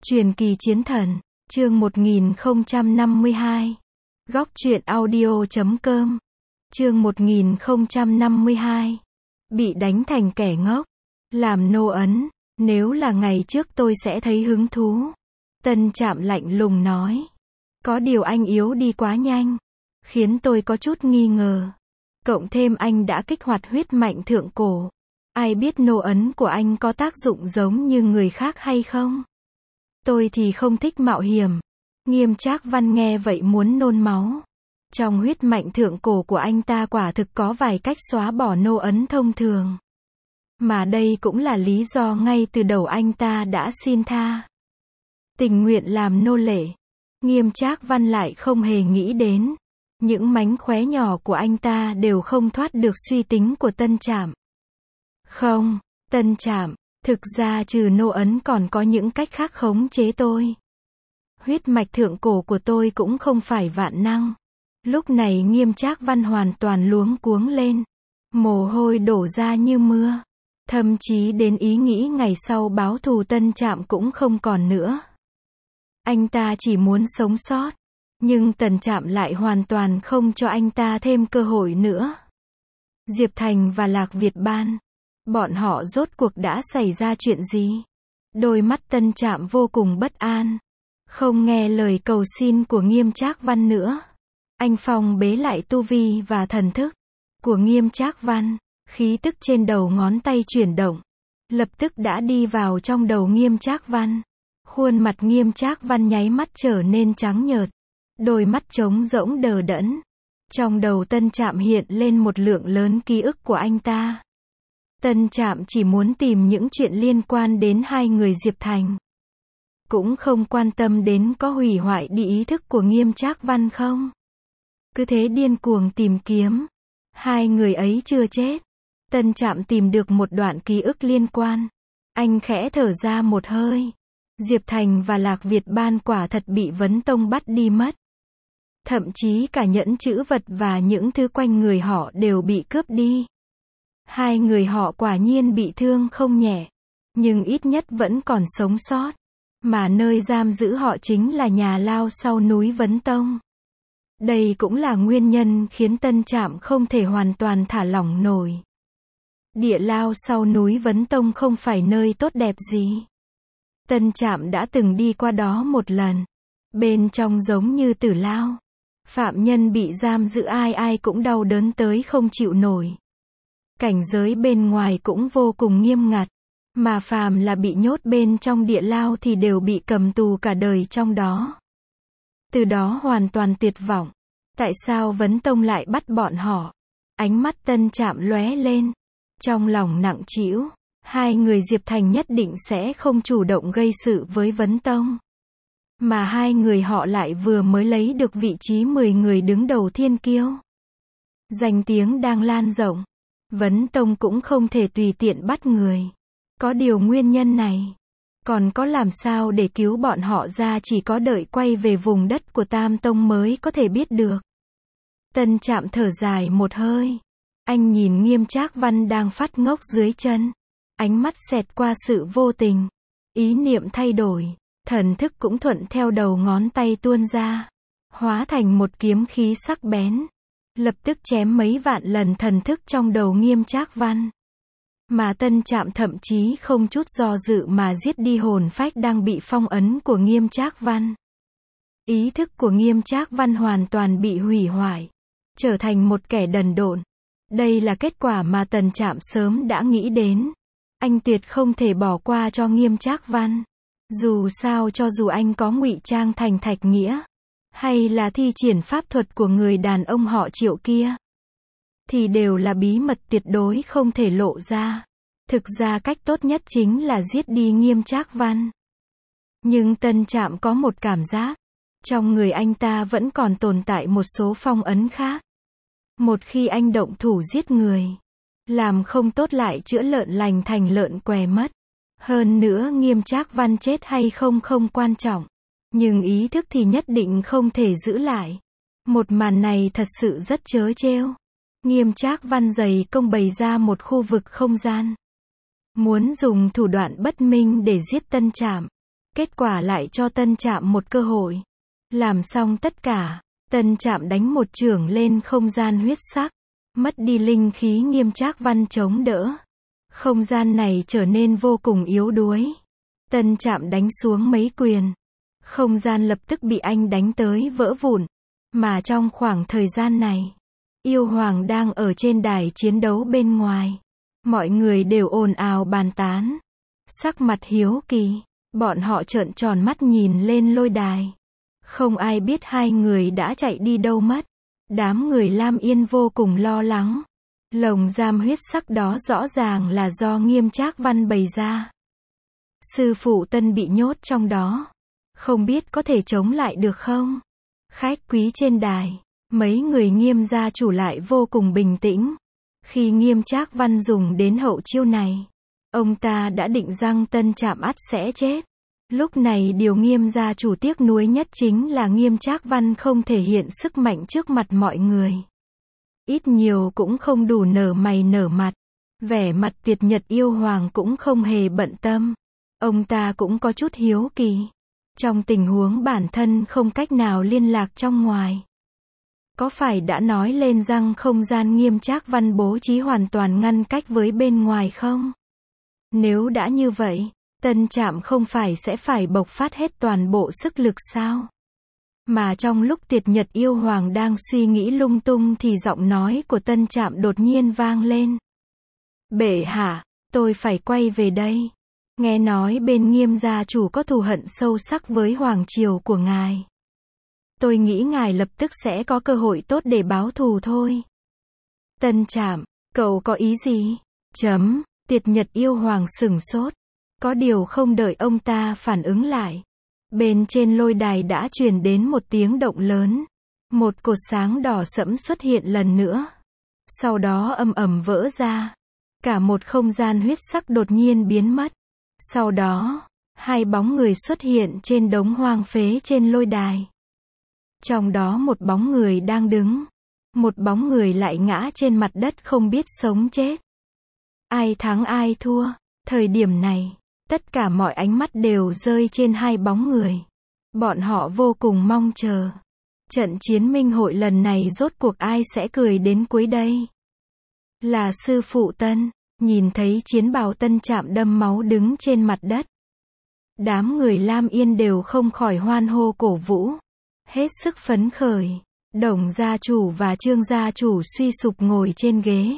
Truyền kỳ chiến thần, chương 1052. Góc truyện audio.com. Chương 1052. Bị đánh thành kẻ ngốc. Làm nô ấn, nếu là ngày trước tôi sẽ thấy hứng thú. Tân Trạm lạnh lùng nói. Có điều anh yếu đi quá nhanh, khiến tôi có chút nghi ngờ. Cộng thêm anh đã kích hoạt huyết mạch thượng cổ. Ai biết nô ấn của anh có tác dụng giống như người khác hay không? Tôi thì không thích mạo hiểm. Nghiêm Trác Văn nghe vậy muốn nôn máu. Trong huyết mạch thượng cổ của anh ta quả thực có vài cách xóa bỏ nô ấn thông thường. Mà đây cũng là lý do ngay từ đầu anh ta đã xin tha. Tình nguyện làm nô lệ. Nghiêm Trác Văn lại không hề nghĩ đến. Những mánh khóe nhỏ của anh ta đều không thoát được suy tính của Tân Trạm. Không, Tân Trạm, thực ra trừ nô ấn còn có những cách khác khống chế tôi. Huyết mạch thượng cổ của tôi cũng không phải vạn năng. Lúc này Nghiêm Trác Văn hoàn toàn luống cuống lên. Mồ hôi đổ ra như mưa. Thậm chí đến ý nghĩ ngày sau báo thù Tân Trạm cũng không còn nữa. Anh ta chỉ muốn sống sót. Nhưng Tân Trạm lại hoàn toàn không cho anh ta thêm cơ hội nữa. Diệp Thành và Lạc Việt Ban. Bọn họ rốt cuộc đã xảy ra chuyện gì? Đôi mắt Tân Trạm vô cùng bất an. Không nghe lời cầu xin của Nghiêm Trác Văn nữa. Anh phong bế lại tu vi và thần thức của Nghiêm Trác Văn. Khí tức trên đầu ngón tay chuyển động. Lập tức đã đi vào trong đầu Nghiêm Trác Văn. Khuôn mặt Nghiêm Trác Văn nháy mắt trở nên trắng nhợt. Đôi mắt trống rỗng đờ đẫn. Trong đầu Tân Trạm hiện lên một lượng lớn ký ức của anh ta. Tân Trạm chỉ muốn tìm những chuyện liên quan đến hai người Diệp Thành. Cũng không quan tâm đến có hủy hoại đi ý thức của Nghiêm Trác Văn không. Cứ thế điên cuồng tìm kiếm. Hai người ấy chưa chết. Tân Trạm tìm được một đoạn ký ức liên quan. Anh khẽ thở ra một hơi. Diệp Thành và Lạc Việt Ban quả thật bị Vấn Tông bắt đi mất. Thậm chí cả nhẫn chữ vật và những thứ quanh người họ đều bị cướp đi. Hai người họ quả nhiên bị thương không nhẹ. Nhưng ít nhất vẫn còn sống sót. Mà nơi giam giữ họ chính là nhà lao sau núi Vấn Tông. Đây cũng là nguyên nhân khiến Tân Trạm không thể hoàn toàn thả lỏng nổi. Địa lao sau núi Vấn Tông không phải nơi tốt đẹp gì. Tân Trạm đã từng đi qua đó một lần. Bên trong giống như tử lao. Phạm nhân bị giam giữ ai ai cũng đau đớn tới không chịu nổi. Cảnh giới bên ngoài cũng vô cùng nghiêm ngặt. Mà phàm là bị nhốt bên trong địa lao thì đều bị cầm tù cả đời trong đó. Từ đó hoàn toàn tuyệt vọng. Tại sao Vấn Tông lại bắt bọn họ? Ánh mắt Tân Trạm lóe lên. Trong lòng nặng trĩu. Hai người Diệp Thành nhất định sẽ không chủ động gây sự với Vấn Tông. Mà hai người họ lại vừa mới lấy được vị trí 10 người đứng đầu thiên kiêu. Danh tiếng đang lan rộng. Vấn Tông cũng không thể tùy tiện bắt người. Có điều nguyên nhân này. Còn có làm sao để cứu bọn họ ra chỉ có đợi quay về vùng đất của Tam Tông mới có thể biết được. Tân Trạm thở dài một hơi. Anh nhìn Nghiêm Trác Văn đang phát ngốc dưới chân. Ánh mắt xẹt qua sự vô tình. Ý niệm thay đổi. Thần thức cũng thuận theo đầu ngón tay tuôn ra. Hóa thành một kiếm khí sắc bén. Lập tức chém mấy vạn lần thần thức trong đầu Nghiêm Trác Văn. Mà Tân Trạm thậm chí không chút do dự mà giết đi hồn phách đang bị phong ấn của Nghiêm Trác Văn. Ý thức của Nghiêm Trác Văn hoàn toàn bị hủy hoại. Trở thành một kẻ đần độn. Đây là kết quả mà Tân Trạm sớm đã nghĩ đến. Anh tuyệt không thể bỏ qua cho Nghiêm Trác Văn. Dù sao cho dù anh có ngụy trang thành Thạch Nghĩa. Hay là thi triển pháp thuật của người đàn ông họ Triệu kia. Thì đều là bí mật tuyệt đối không thể lộ ra. Thực ra cách tốt nhất chính là giết đi Nghiêm Trác Văn. Nhưng Tân Trạm có một cảm giác. Trong người anh ta vẫn còn tồn tại một số phong ấn khác. Một khi anh động thủ giết người. Làm không tốt lại chữa lợn lành thành lợn què mất. Hơn nữa Nghiêm Trác Văn chết hay không không quan trọng. Nhưng ý thức thì nhất định không thể giữ lại. Một màn này thật sự rất trớ trêu. Nghiêm Trác Văn dày công bày ra một khu vực không gian. Muốn dùng thủ đoạn bất minh để giết Tân Trạm. Kết quả lại cho Tân Trạm một cơ hội. Làm xong tất cả, Tân Trạm đánh một chưởng lên không gian huyết sắc. Mất đi linh khí Nghiêm Trác Văn chống đỡ. Không gian này trở nên vô cùng yếu đuối. Tân Trạm đánh xuống mấy quyền. Không gian lập tức bị anh đánh tới vỡ vụn. Mà trong khoảng thời gian này, yêu hoàng đang ở trên đài chiến đấu bên ngoài. Mọi người đều ồn ào bàn tán. Sắc mặt hiếu kỳ, bọn họ trợn tròn mắt nhìn lên lôi đài. Không ai biết hai người đã chạy đi đâu mất. Đám người Lam Yên vô cùng lo lắng. Lồng giam huyết sắc đó rõ ràng là do Nghiêm Trác Văn bày ra. Sư phụ Tân bị nhốt trong đó. Không biết có thể chống lại được không? Khách quý trên đài, mấy người Nghiêm gia chủ lại vô cùng bình tĩnh. Khi Nghiêm Trác Văn dùng đến hậu chiêu này, ông ta đã định rằng Tân Trạm ắt sẽ chết. Lúc này điều Nghiêm gia chủ tiếc nuối nhất chính là Nghiêm Trác Văn không thể hiện sức mạnh trước mặt mọi người. Ít nhiều cũng không đủ nở mày nở mặt. Vẻ mặt Tiệt Nhật yêu hoàng cũng không hề bận tâm. Ông ta cũng có chút hiếu kỳ. Trong tình huống bản thân không cách nào liên lạc trong ngoài, có phải đã nói lên rằng không gian Nghiêm Trác Văn bố trí hoàn toàn ngăn cách với bên ngoài không? Nếu đã như vậy, Tân Trạm không phải sẽ phải bộc phát hết toàn bộ sức lực sao? Mà trong lúc Tiệt Nhật yêu hoàng đang suy nghĩ lung tung thì giọng nói của Tân Trạm đột nhiên vang lên. Bệ hạ, tôi phải quay về đây. Nghe nói bên Nghiêm gia chủ có thù hận sâu sắc với hoàng triều của ngài. Tôi nghĩ ngài lập tức sẽ có cơ hội tốt để báo thù thôi. Tân Trạm, cậu có ý gì? Tiệt Nhật yêu hoàng sửng sốt. Có điều không đợi ông ta phản ứng lại. Bên trên lôi đài đã truyền đến một tiếng động lớn. Một cột sáng đỏ sẫm xuất hiện lần nữa. Sau đó ầm ầm vỡ ra. Cả một không gian huyết sắc đột nhiên biến mất. Sau đó, hai bóng người xuất hiện trên đống hoang phế trên lôi đài. Trong đó một bóng người đang đứng. Một bóng người lại ngã trên mặt đất không biết sống chết. Ai thắng ai thua? Thời điểm này, tất cả mọi ánh mắt đều rơi trên hai bóng người. Bọn họ vô cùng mong chờ. Trận chiến minh hội lần này rốt cuộc ai sẽ cười đến cuối đây? Là sư phụ Tân. Nhìn thấy chiến bào Tân Trạm đâm máu đứng trên mặt đất. Đám người Lam Yên đều không khỏi hoan hô cổ vũ. Hết sức phấn khởi. Đồng gia chủ và Trương gia chủ suy sụp ngồi trên ghế.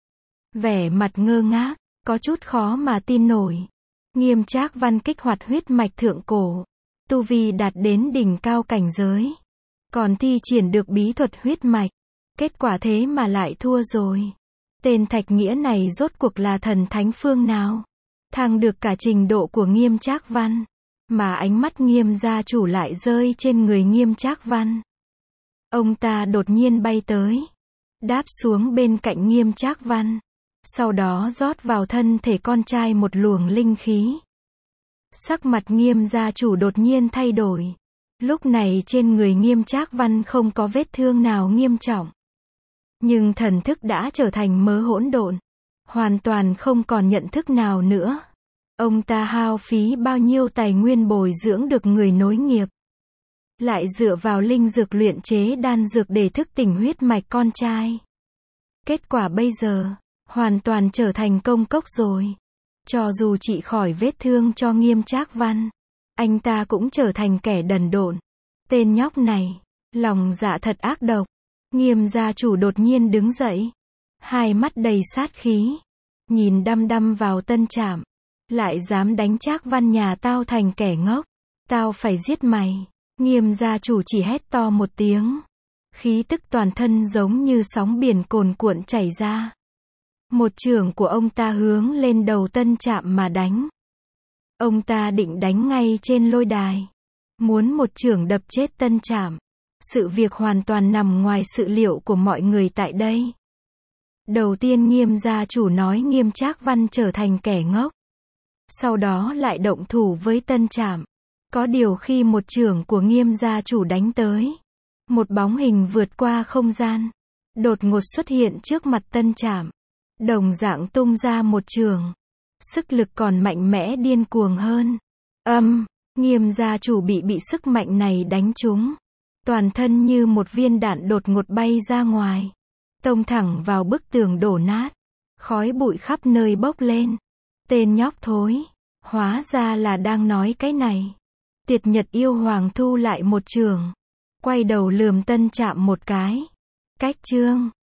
Vẻ mặt ngơ ngác, có chút khó mà tin nổi. Nghiêm Trác Văn kích hoạt huyết mạch thượng cổ. Tu vi đạt đến đỉnh cao cảnh giới. Còn thi triển được bí thuật huyết mạch. Kết quả thế mà lại thua rồi. Tên Thạch Nghĩa này rốt cuộc là thần thánh phương nào? Thăng được cả trình độ của Nghiêm Trác Văn. Mà ánh mắt Nghiêm gia chủ lại rơi trên người Nghiêm Trác Văn. Ông ta đột nhiên bay tới. Đáp xuống bên cạnh Nghiêm Trác Văn. Sau đó rót vào thân thể con trai một luồng linh khí. Sắc mặt Nghiêm gia chủ đột nhiên thay đổi. Lúc này trên người Nghiêm Trác Văn không có vết thương nào nghiêm trọng. Nhưng thần thức đã trở thành mớ hỗn độn. Hoàn toàn không còn nhận thức nào nữa. Ông ta hao phí bao nhiêu tài nguyên bồi dưỡng được người nối nghiệp. Lại dựa vào linh dược luyện chế đan dược để thức tỉnh huyết mạch con trai. Kết quả bây giờ, hoàn toàn trở thành công cốc rồi. Cho dù trị khỏi vết thương cho Nghiêm Trác Văn, anh ta cũng trở thành kẻ đần độn. Tên nhóc này, lòng dạ thật ác độc. Nghiêm gia chủ đột nhiên đứng dậy. Hai mắt đầy sát khí. Nhìn đăm đăm vào Tân Trạm. Lại dám đánh Trác Văn nhà tao thành kẻ ngốc. Tao phải giết mày. Nghiêm gia chủ chỉ hét to một tiếng. Khí tức toàn thân giống như sóng biển cuồn cuộn chảy ra. Một chưởng của ông ta hướng lên đầu Tân Trạm mà đánh. Ông ta định đánh ngay trên lôi đài. Muốn một chưởng đập chết Tân Trạm. Sự việc hoàn toàn nằm ngoài sự liệu của mọi người tại đây. Đầu tiên Nghiêm gia chủ nói Nghiêm Trác Văn trở thành kẻ ngốc. Sau đó lại động thủ với Tân Trạm. Có điều khi một chưởng của Nghiêm gia chủ đánh tới, một bóng hình vượt qua không gian, đột ngột xuất hiện trước mặt Tân Trạm. Đồng dạng tung ra một chưởng. Sức lực còn mạnh mẽ điên cuồng hơn. Nghiêm gia chủ bị sức mạnh này đánh trúng. Toàn thân như một viên đạn đột ngột bay ra ngoài. Tông thẳng vào bức tường đổ nát. Khói bụi khắp nơi bốc lên. Tên nhóc thối. Hóa ra là đang nói cái này. Tiệt Nhật yêu hoàng thu lại một chưởng. Quay đầu lườm Tân Trạm một cái. Cách chương.